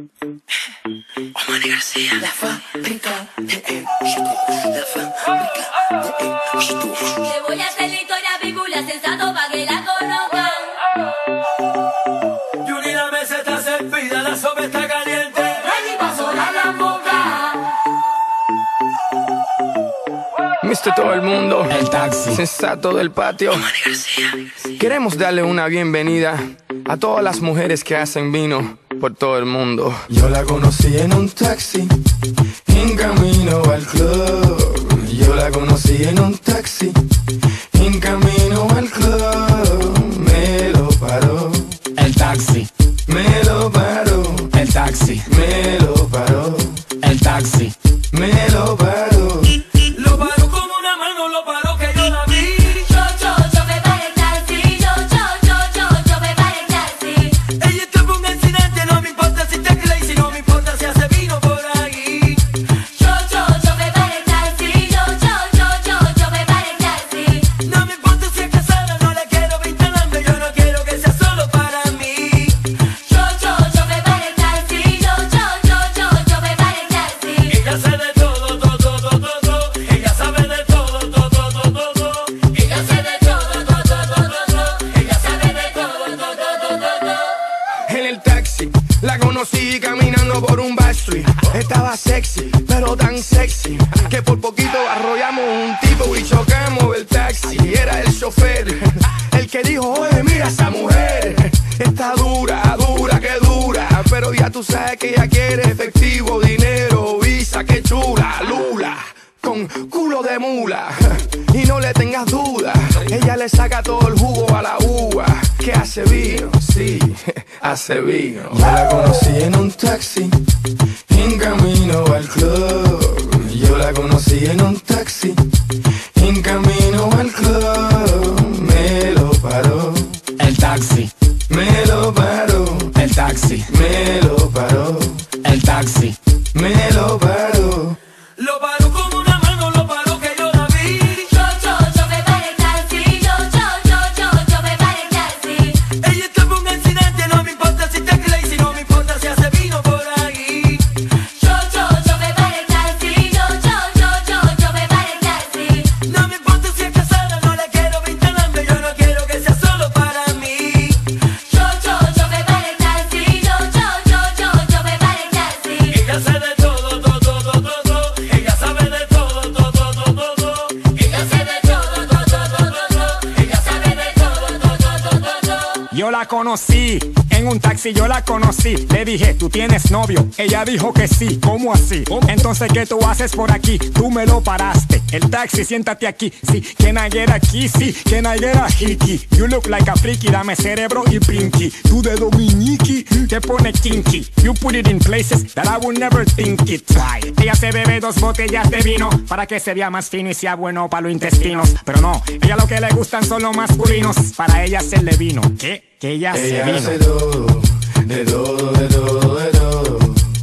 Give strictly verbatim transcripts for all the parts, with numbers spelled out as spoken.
Omar García, la fábrica de éxito, la fábrica de éxito. Le voy a hacer la historia bíblia sensato pa' que la conozcan. Yuri, la mesa está servida, la sopa está caliente. Ready pa' sonar la boca. mister Todo el mundo, el taxi, sensato del patio. Omar García. Queremos darle una bienvenida a todas las mujeres que hacen vino por todo el mundo. Yo la conocí en un taxi, en camino al club. Yo la conocí en un taxi, en camino al club. Me lo paró, el taxi, me lo paró, el taxi, me lo paró, el taxi, me lo paró. Lo paró como una mano, lo paró que yo la vi. Yo, yo, yo me paré el taxi. Yo, yo, yo, yo, yo me paré el taxi. Ella está por un accidente, no me importa si te clay, si no me importa si hace vino por ahí. Yo, yo, yo me paré el taxi. Yo, yo, yo, yo, yo me paré el taxi. No me importa si es casada, no la quiero vinculando, yo no quiero que sea solo para mí. Yo, yo, yo me paré el taxi. Yo, yo, yo, yo, yo me paré el taxi. Ella sabe de todo, todo, todo, todo, todo. Ella sabe de todo, todo, todo, todo. Ella sabe de todo, todo, todo, todo. Ella sabe de todo, todo, todo, todo. En el taxi la conocí caminando por un backstreet. Estaba sexy, pero tan sexy que por poquito arrollamos un tipo y chocamos el taxi. Era el chofer el que dijo: oye, mira esa mujer, está dura, dura, que dura. Pero ya tú sabes que ella quiere efectivo, dinero, visa, que chula, lula, con culo de mula. Y no le tengas duda, ella le saca todo el jugo a la uva. Que hace vino, sí, hace vino. Yo la conocí en un taxi, en camino al club. Yo la conocí en un taxi, en camino al club. Me lo paró, el taxi, me lo paró, el taxi, me lo paró, el taxi, me lo paró. Lo paró como una mano, lo paró que yo la vi. Yo, yo, yo me paré el taxi. Yo, yo, yo, yo, yo me paré el taxi. Ella está por un accidente, no me importa si te clay, si no me importa si hace vino por ahí. Yo, yo, yo me paré el taxi. Yo, yo, yo, yo, yo me paré el taxi. No me importa si es casada, no la quiero vinculando, yo no quiero que sea solo para mí. Yo, yo, yo me paré el taxi. Yo, yo, yo, yo, yo me paré el taxi. Ella sabe de todo, todo, todo, todo. Ella sabe de todo, todo, todo, todo. Ella sabe de todo, todo, todo, todo. Ella sabe de todo, todo, todo, todo. Yo la conocí en un taxi, yo la conocí. Le dije, ¿tú tienes novio? Ella dijo que sí. ¿Cómo así? Entonces, ¿qué tú haces por aquí? Tú me lo paraste. El taxi, siéntate aquí. Sí, can I get a kissy? Can I get a hickey? You look like a freaky, dame cerebro y pinky. Tú de Dominiki, te pone kinky. You put it in places that I would never think it. Try it. Ella se bebe dos botellas de vino para que se vea más fino y sea bueno para los intestinos. Pero no, ella lo que le gustan son los masculinos. Para ella hacerle vino. ¿Qué? Que ella se Ella vino. hace todo, de todo, de todo, de todo.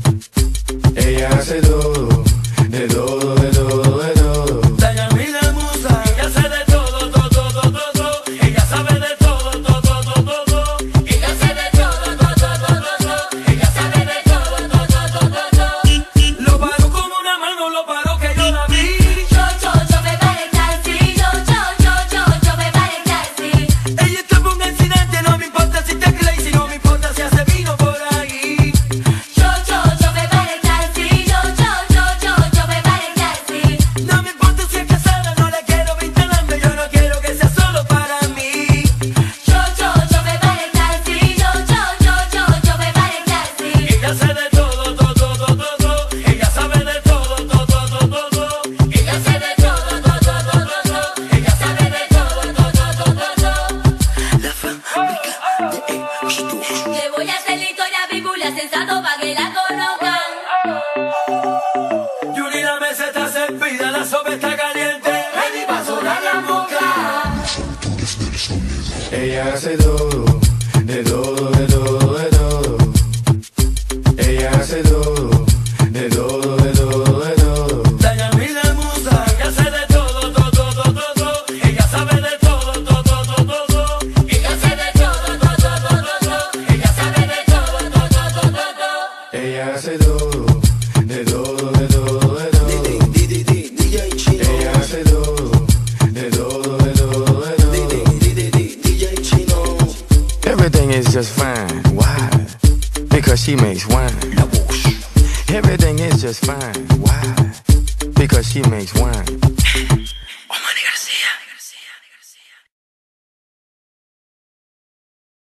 Ella hace todo, de todo, de todo, de todo. Dayamila Musa, ella sabe de todo, todo, todo, todo. Ella sabe de todo, todo, todo, todo. Ella sabe de todo, todo, todo, todo. Ella sabe de todo, todo, todo, todo. Lo paró como una mano, lo paró que yo la vi. Yo, yo, yo me paré el taxi. Yo, yo, yo, yo, yo me paré el taxi. Ella está por un accidente, no me importa si te clay, si no me importa si hace vino por ahí. Yo, yo, yo me paré el taxi. Yo, yo, yo, yo, yo me paré el taxi. No me importa si es casada, no la quiero vinculando, yo no quiero que sea solo para mí. Yo, yo, yo me paré el taxi. Yo, yo, yo, yo, yo me paré el taxi. Ella sabe de todo, todo, todo, todo. Ella sabe de todo, todo, todo, todo. Ella sabe de todo, todo, todo, todo. Ella sabe de todo, todo, todo, todo. La fábrica de éxito. Le voy a hacer la historia bíblia sensato pa' que la conozcan. Yuri, la mesa está servida, la sopa está caliente. Ready pa' sonar la boca. Ella hace todo, de todo, de todo, de todo. Ella hace todo, de todo, de todo, de todo. Dayamila Musa, ella sabe de todo, todo, todo, todo. Ella sabe de todo, todo, todo, todo. Ella sabe de todo, todo, todo, todo. Ella sabe de todo, todo, todo, todo. Ella hace todo, de todo, de todo, de todo. D J Chino. Ella hace todo, de todo, de todo, de todo. D J Chino. Everything is just fine. Why? Because she makes wine. Everything is just fine. Why? Because she makes wine.